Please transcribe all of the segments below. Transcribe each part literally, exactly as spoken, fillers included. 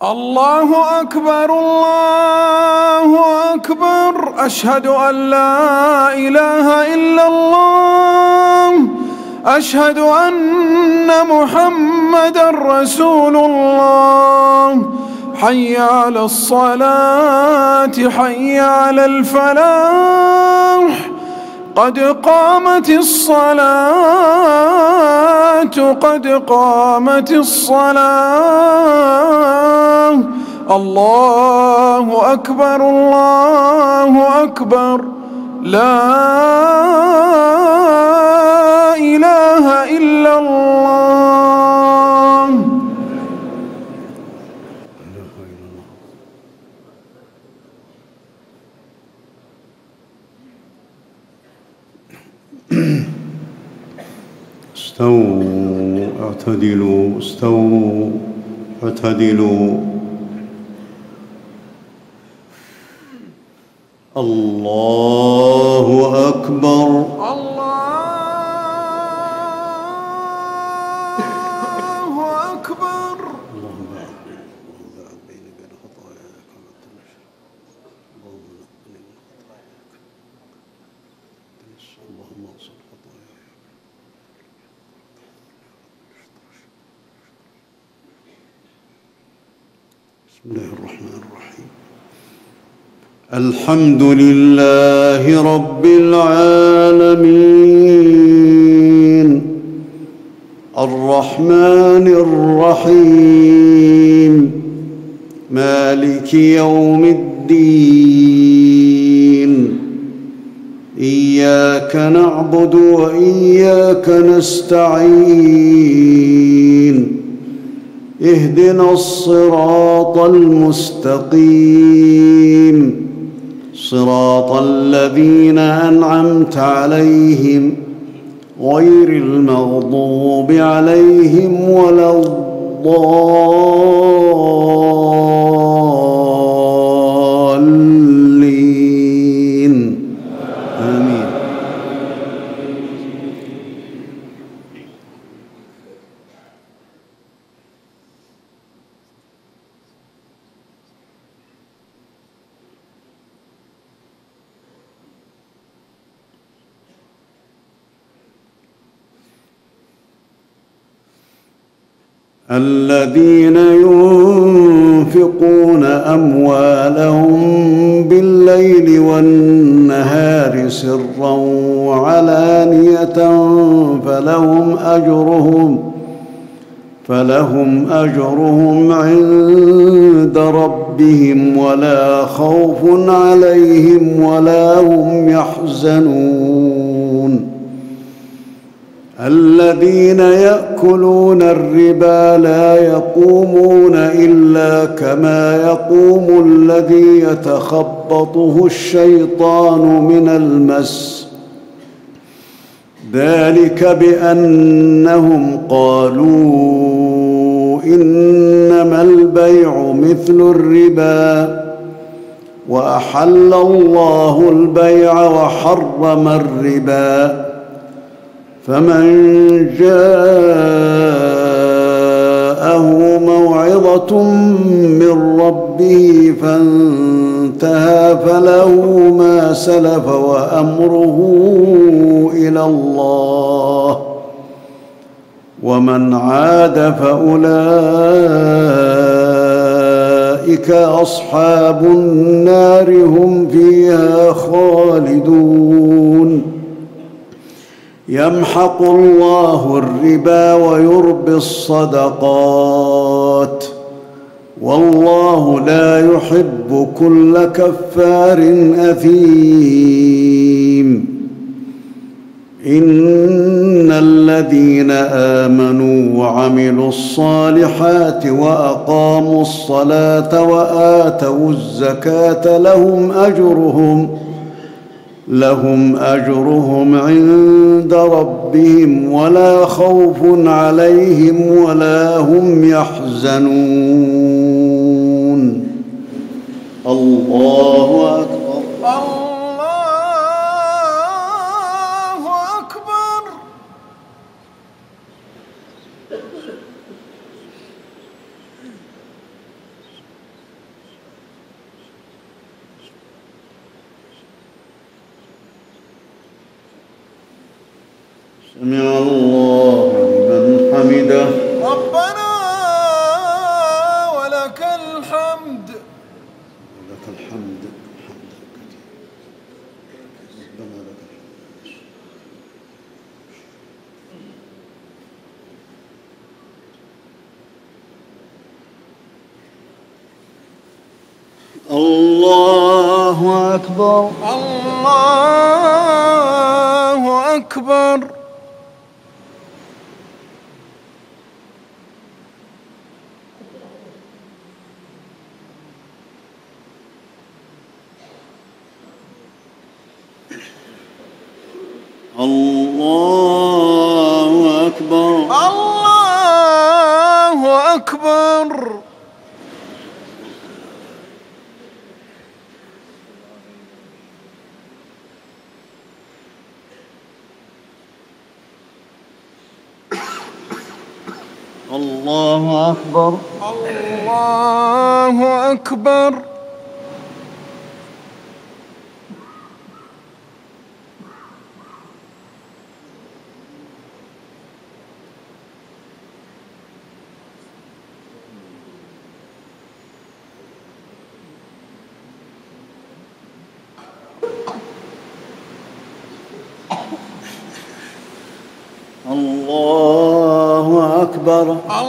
الله أكبر الله أكبر أشهد أن لا إله إلا الله أشهد أن محمدًا رسول الله حي على الصلاة حي على الفلاح قد قامت الصلاة قد قامت الصلاة الله أكبر الله أكبر لا إله إلا الله. استووا اعتدلوا استووا اعتدلوا. الله أكبر الله أكبر. اللهم باعد بيني وبين خطاياي كما تنشأ. اللهم نقني من خطاياك. اللهم اغسل خطاياي. بسم الله الرحمن الرحيم. الحمد لله رب العالمين الرحمن الرحيم مالك يوم الدين إياك نعبد وإياك نستعين اهدنا الصراط المستقيم صراط الذين أنعمت عليهم غير المغضوب عليهم ولا الضالين آمين. الذين ينفقون أموالهم بالليل والنهار سرا وعلانية فلهم أجرهم فلهم أجرهم عند ربهم ولا خوف عليهم ولا هم يحزنون. الذين يأكلون الربا لا يقومون إلا كما يقوم الذي يتخبطه الشيطان من المس ذلك بأنهم قالوا إنما البيع مثل الربا وأحل الله البيع وحرم الربا فمن جاءه موعظة من ربه فانتهى فله ما سلف وأمره إلى الله ومن عاد فأولئك أصحاب النار هم فيها خالدون. يمحق الله الربا ويربي الصدقات والله لا يحب كل كفار أثيم. إن الذين آمنوا وعملوا الصالحات وأقاموا الصلاة وآتوا الزكاة لهم أجرهم لهم أجرهم عند ربهم ولا خوف عليهم ولا هم يحزنون. الله أكبر الله أكبر. سمع الله لمن حمده ربنا ولك الحمد. ولك الحمد حمدا كثيرا ربنا لك الحمد. الله أكبر. الله أكبر. الله أكبر. الله أكبر. الله أكبر. الله أكبر. الله أكبر.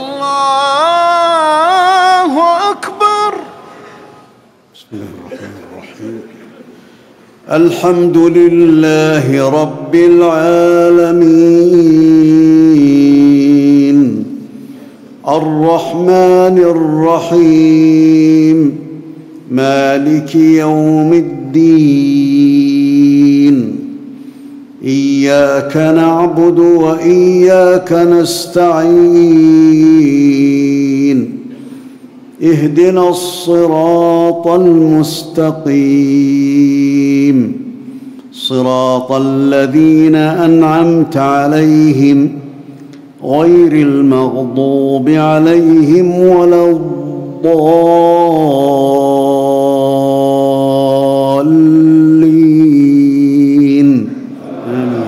الله أكبر. بسم الله الرحمن الرحيم. الحمد لله رب العالمين الرحمن الرحيم مالك يوم الدين إياك نعبد وإياك نستعين اهدنا الصراط المستقيم صراط الذين أنعمت عليهم غير المغضوب عليهم ولا الضالين آمين.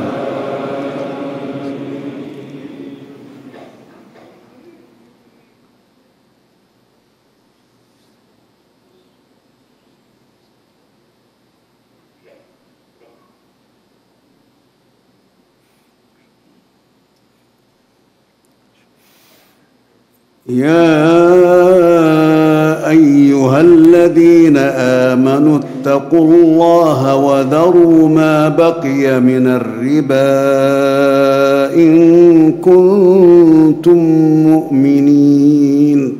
يا أيها الذين آمنوا اتقوا الله وذروا ما بقي من الربا إن كنتم مؤمنين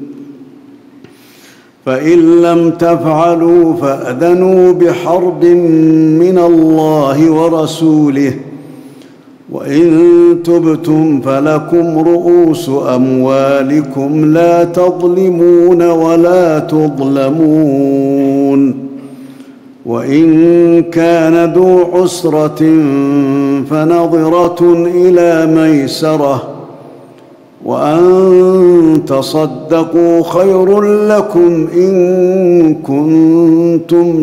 فإن لم تفعلوا فأذنوا بحرب من الله ورسوله وإن تبتم فلكم رؤوس أموالكم لا تظلمون ولا تظلمون وإن كان ذو عسرة فنظرة إلى ميسرة وأن تصدقوا خير لكم إن كنتم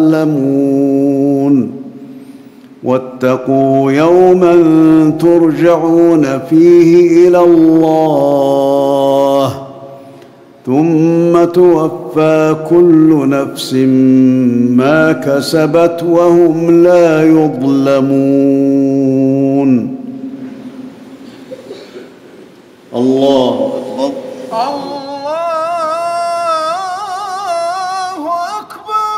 تعلمون واتقوا يوما ترجعون فيه إلى الله ثم توفى كل نفس ما كسبت وهم لا يظلمون. الله أكبر. الله أكبر.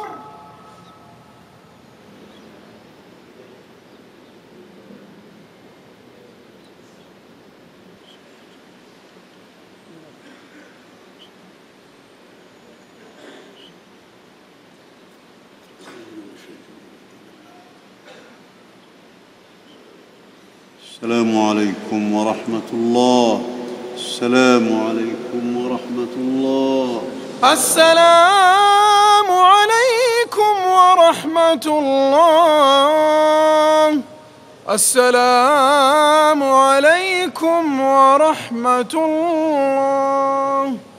السلام عليكم ورحمة الله. السلام عليكم ورحمة الله. السلام عليكم ورحمة الله. السلام عليكم ورحمة الله.